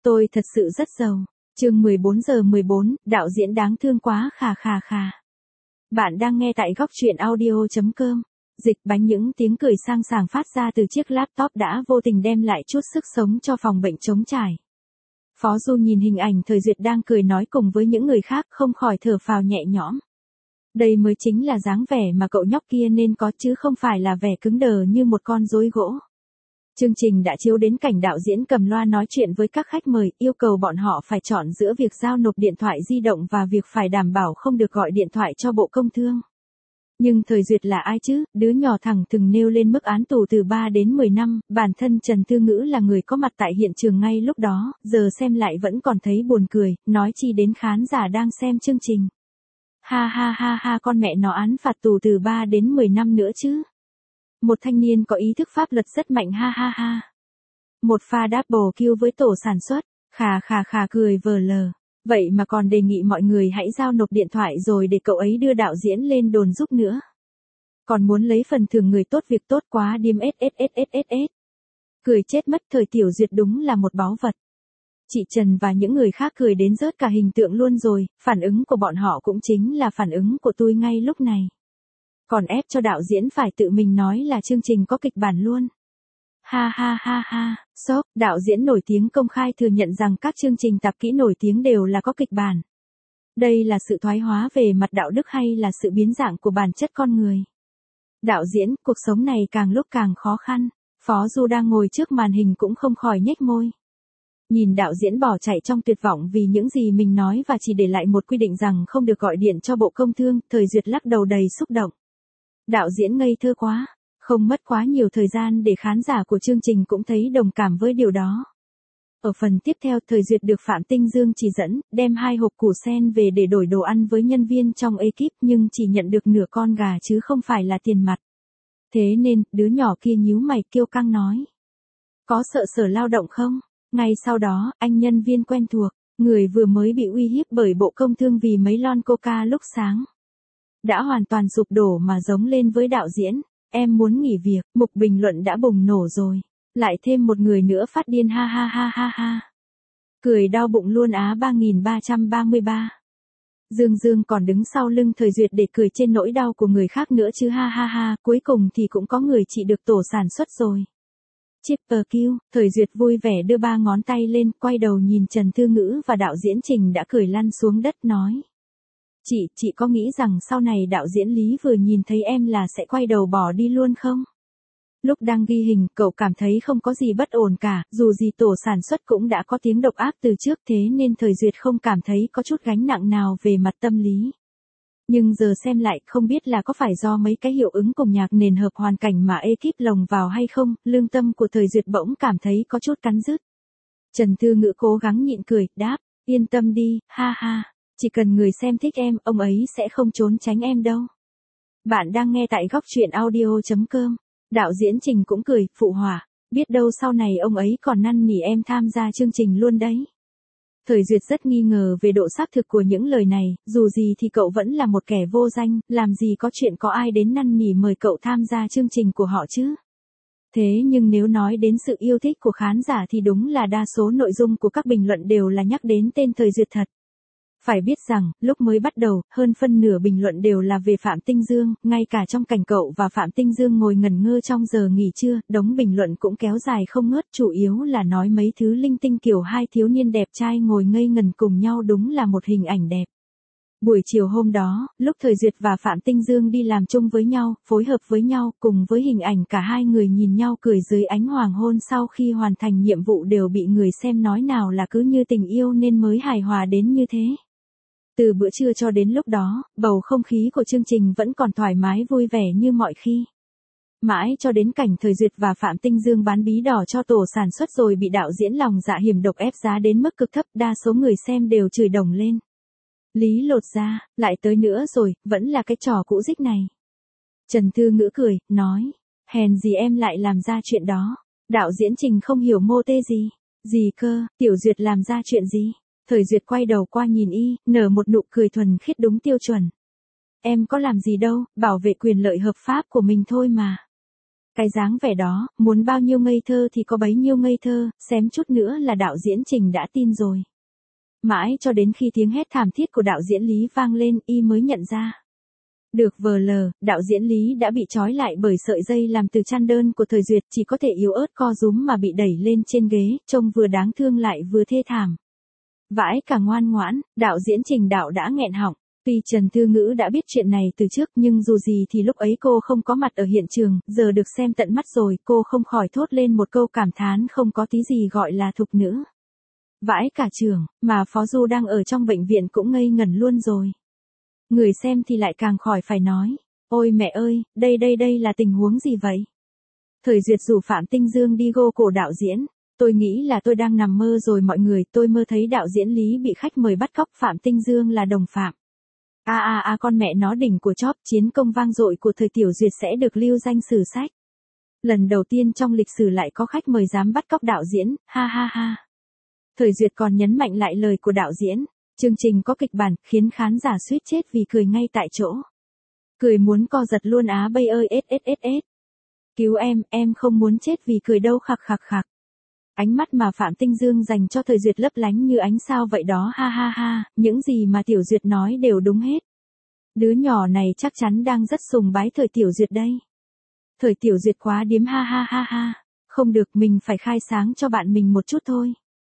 Tôi thật sự rất giàu. Chương 14:14, đạo diễn đáng thương quá khà. Bạn đang nghe tại góc truyện audio.com. Dịch bánh. Những tiếng cười sang sảng phát ra từ chiếc laptop đã vô tình đem lại chút sức sống cho phòng bệnh trống trải. Phó Du nhìn hình ảnh Thời Duyệt đang cười nói cùng với những người khác, không khỏi thở phào nhẹ nhõm. Đây mới chính là dáng vẻ mà cậu nhóc kia nên có, chứ không phải là vẻ cứng đờ như một con rối gỗ. Chương trình đã chiếu đến cảnh đạo diễn cầm loa nói chuyện với các khách mời, yêu cầu bọn họ phải chọn giữa việc giao nộp điện thoại di động và việc phải đảm bảo không được gọi điện thoại cho Bộ Công Thương. Nhưng Thời Duyệt là ai chứ, đứa nhỏ thẳng thừng nêu lên mức án tù từ 3 đến 10 năm, bản thân Trần Tư Ngữ là người có mặt tại hiện trường ngay lúc đó, giờ xem lại vẫn còn thấy buồn cười, nói chi đến khán giả đang xem chương trình. Ha, con mẹ nó, án phạt tù từ 3 đến 10 năm nữa chứ. Một thanh niên có ý thức pháp luật rất mạnh, ha. Một pha double kill với tổ sản xuất, khà cười vờ lờ. Vậy mà còn đề nghị mọi người hãy giao nộp điện thoại rồi để cậu ấy đưa đạo diễn lên đồn giúp nữa. Còn muốn lấy phần thưởng người tốt việc tốt quá điềm SSSSS. Cười chết mất, Thời Tiểu Duyệt đúng là một báu vật. Chị Trần và những người khác cười đến rớt cả hình tượng luôn rồi, phản ứng của bọn họ cũng chính là phản ứng của tôi ngay lúc này. Còn ép cho đạo diễn phải tự mình nói là chương trình có kịch bản luôn. Ha. Sốc, đạo diễn nổi tiếng công khai thừa nhận rằng các chương trình tạp kỹ nổi tiếng đều là có kịch bản. Đây là sự thoái hóa về mặt đạo đức hay là sự biến dạng của bản chất con người? Đạo diễn, cuộc sống này càng lúc càng khó khăn. Phó Du đang ngồi trước màn hình cũng không khỏi nhếch môi. Nhìn đạo diễn bỏ chạy trong tuyệt vọng vì những gì mình nói và chỉ để lại một quy định rằng không được gọi điện cho Bộ Công Thương, Thời Duyệt lắc đầu đầy xúc động. Đạo diễn ngây thơ quá, không mất quá nhiều thời gian để khán giả của chương trình cũng thấy đồng cảm với điều đó. Ở phần tiếp theo, Thời Duyệt được Phạm Tinh Dương chỉ dẫn, đem 2 hộp củ sen về để đổi đồ ăn với nhân viên trong ekip nhưng chỉ nhận được nửa con gà chứ không phải là tiền mặt. Thế nên, đứa nhỏ kia nhíu mày kiêu căng nói. Có sợ Sở Lao động không? Ngay sau đó, anh nhân viên quen thuộc, người vừa mới bị uy hiếp bởi Bộ Công Thương vì mấy lon coca lúc sáng, đã hoàn toàn sụp đổ mà giống lên với đạo diễn. Em muốn nghỉ việc, mục bình luận đã bùng nổ rồi. Lại thêm một người nữa phát điên, ha. Cười đau bụng luôn á. 3333. Dương còn đứng sau lưng Thời Duyệt để cười trên nỗi đau của người khác nữa chứ, ha. Cuối cùng thì cũng có người trị được tổ sản xuất rồi. Triple kill, Thời Duyệt vui vẻ đưa 3 ngón tay lên, quay đầu nhìn Trần Thư Ngữ và đạo diễn Trình đã cười lăn xuống đất nói. Chị có nghĩ rằng sau này đạo diễn Lý vừa nhìn thấy em là sẽ quay đầu bỏ đi luôn không? Lúc đang ghi hình, cậu cảm thấy không có gì bất ổn cả, dù gì tổ sản xuất cũng đã có tiếng độc ác từ trước, thế nên Thời Duyệt không cảm thấy có chút gánh nặng nào về mặt tâm lý. Nhưng giờ xem lại, không biết là có phải do mấy cái hiệu ứng cùng nhạc nền hợp hoàn cảnh mà ekip lồng vào hay không, lương tâm của Thời Duyệt bỗng cảm thấy có chút cắn rứt. Trần Thư Ngữ cố gắng nhịn cười, đáp, yên tâm đi, ha. Chỉ cần người xem thích em, ông ấy sẽ không trốn tránh em đâu. Bạn đang nghe tại góc truyện audio.com. Đạo diễn Trình cũng cười, phụ họa, biết đâu sau này ông ấy còn năn nỉ em tham gia chương trình luôn đấy. Thời Duyệt rất nghi ngờ về độ xác thực của những lời này, dù gì thì cậu vẫn là một kẻ vô danh, làm gì có chuyện có ai đến năn nỉ mời cậu tham gia chương trình của họ chứ. Thế nhưng nếu nói đến sự yêu thích của khán giả thì đúng là đa số nội dung của các bình luận đều là nhắc đến tên Thời Duyệt thật. Phải biết rằng, lúc mới bắt đầu, hơn phân nửa bình luận đều là về Phạm Tinh Dương, ngay cả trong cảnh cậu và Phạm Tinh Dương ngồi ngẩn ngơ trong giờ nghỉ trưa, đống bình luận cũng kéo dài không ngớt, chủ yếu là nói mấy thứ linh tinh kiểu 2 thiếu niên đẹp trai ngồi ngây ngần cùng nhau, đúng là một hình ảnh đẹp. Buổi chiều hôm đó, lúc Thời Duyệt và Phạm Tinh Dương đi làm chung với nhau, phối hợp với nhau, cùng với hình ảnh cả hai người nhìn nhau cười dưới ánh hoàng hôn sau khi hoàn thành nhiệm vụ đều bị người xem nói nào là cứ như tình yêu nên mới hài hòa đến như thế. Từ bữa trưa cho đến lúc đó, bầu không khí của chương trình vẫn còn thoải mái vui vẻ như mọi khi. Mãi cho đến cảnh Thời Duyệt và Phạm Tinh Dương bán bí đỏ cho tổ sản xuất rồi bị đạo diễn lòng dạ hiểm độc ép giá đến mức cực thấp, đa số người xem đều chửi đồng lên. Lý lột ra, lại tới nữa rồi, vẫn là cái trò cũ dích này. Trần Thư Ngữ cười, nói, hèn gì em lại làm ra chuyện đó. Đạo diễn Trình không hiểu mô tê gì. Gì cơ, Tiểu Duyệt làm ra chuyện gì? Thời Duyệt quay đầu qua nhìn y, nở một nụ cười thuần khiết đúng tiêu chuẩn. Em có làm gì đâu, bảo vệ quyền lợi hợp pháp của mình thôi mà. Cái dáng vẻ đó, muốn bao nhiêu ngây thơ thì có bấy nhiêu ngây thơ, xém chút nữa là đạo diễn Trình đã tin rồi. Mãi cho đến khi tiếng hét thảm thiết của đạo diễn Lý vang lên, y mới nhận ra. Được vờ lờ, đạo diễn Lý đã bị trói lại bởi sợi dây làm từ chăn đơn của Thời Duyệt, chỉ có thể yếu ớt co rúm mà bị đẩy lên trên ghế, trông vừa đáng thương lại vừa thê thảm. Vãi cả ngoan ngoãn, đạo diễn Trình đạo đã nghẹn họng. Tuy Trần Thư Ngữ đã biết chuyện này từ trước nhưng dù gì thì lúc ấy cô không có mặt ở hiện trường, giờ được xem tận mắt rồi, cô không khỏi thốt lên một câu cảm thán không có tí gì gọi là thục nữ. Vãi cả trường, mà Phó Du đang ở trong bệnh viện cũng ngây ngẩn luôn rồi. Người xem thì lại càng khỏi phải nói. Ôi mẹ ơi, đây là tình huống gì vậy? Thời Duyệt rủ Phạm Tinh Dương đi gô cổ đạo diễn. Tôi nghĩ là tôi đang nằm mơ rồi mọi người, tôi mơ thấy đạo diễn Lý bị khách mời bắt cóc, Phạm Tinh Dương là đồng phạm. Con mẹ nó đỉnh của chóp, chiến công vang dội của thời Tiểu Duyệt sẽ được lưu danh sử sách. Lần đầu tiên trong lịch sử lại có khách mời dám bắt cóc đạo diễn, ha ha ha. Thời Duyệt còn nhấn mạnh lại lời của đạo diễn. Chương trình có kịch bản, khiến khán giả suýt chết vì cười ngay tại chỗ. Cười muốn co giật luôn á bây ơi sss. Cứu em không muốn chết vì cười đâu khạc khạc khạc. Ánh mắt mà Phạm Tinh Dương dành cho Thời Duyệt lấp lánh như ánh sao vậy đó ha ha ha, những gì mà Tiểu Duyệt nói đều đúng hết. Đứa nhỏ này chắc chắn đang rất sùng bái Thời Tiểu Duyệt đây. Thời Tiểu Duyệt quá điếm ha ha ha ha, không được mình phải khai sáng cho bạn mình một chút thôi.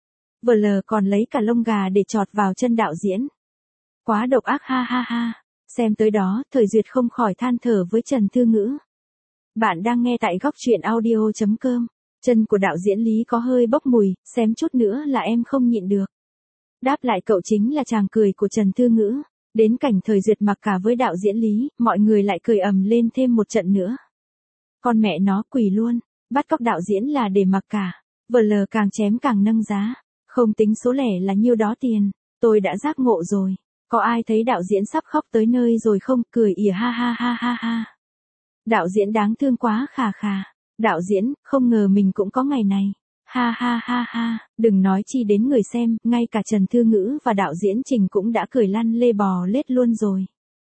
Vờ lờ còn lấy cả lông gà để chọt vào chân đạo diễn. Quá độc ác ha ha ha, xem tới đó Thời Duyệt không khỏi than thở với Trần Thư Ngữ. Bạn đang nghe tại góc truyện audio.com. Chân của đạo diễn Lý có hơi bốc mùi, xém chút nữa là em không nhịn được. Đáp lại cậu chính là tràng cười của Trần Thư Ngữ. Đến cảnh Thời Duyệt mặc cả với đạo diễn Lý, mọi người lại cười ầm lên thêm một trận nữa. Con mẹ nó quỷ luôn, bắt cóc đạo diễn là để mặc cả. Vờ lờ càng chém càng nâng giá. Không tính số lẻ là nhiêu đó tiền, tôi đã giác ngộ rồi. Có ai thấy đạo diễn sắp khóc tới nơi rồi không? Cười ỉa ha ha ha ha ha. Đạo diễn đáng thương quá khà khà. Đạo diễn, không ngờ mình cũng có ngày này. Ha ha ha ha, đừng nói chi đến người xem, ngay cả Trần Thư Ngữ và đạo diễn Trình cũng đã cười lăn lê bò lết luôn rồi.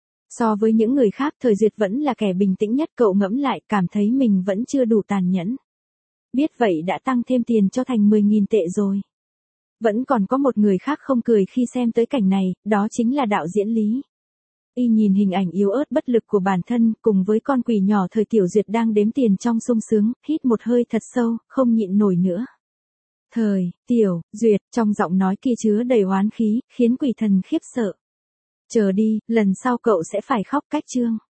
So với những người khác, Thời Duyệt vẫn là kẻ bình tĩnh nhất, cậu ngẫm lại cảm thấy mình vẫn chưa đủ tàn nhẫn. Biết vậy đã tăng thêm tiền cho thành 10.000 tệ rồi. Vẫn còn có một người khác không cười khi xem tới cảnh này, đó chính là đạo diễn Lý. Y nhìn hình ảnh yếu ớt bất lực của bản thân, cùng với con quỷ nhỏ Thời Tiểu Duyệt đang đếm tiền trong sung sướng, hít một hơi thật sâu, không nhịn nổi nữa. Thời, Tiểu, Duyệt, trong giọng nói kia chứa đầy oán khí, khiến quỷ thần khiếp sợ. Chờ đi, lần sau cậu sẽ phải khóc cách chương.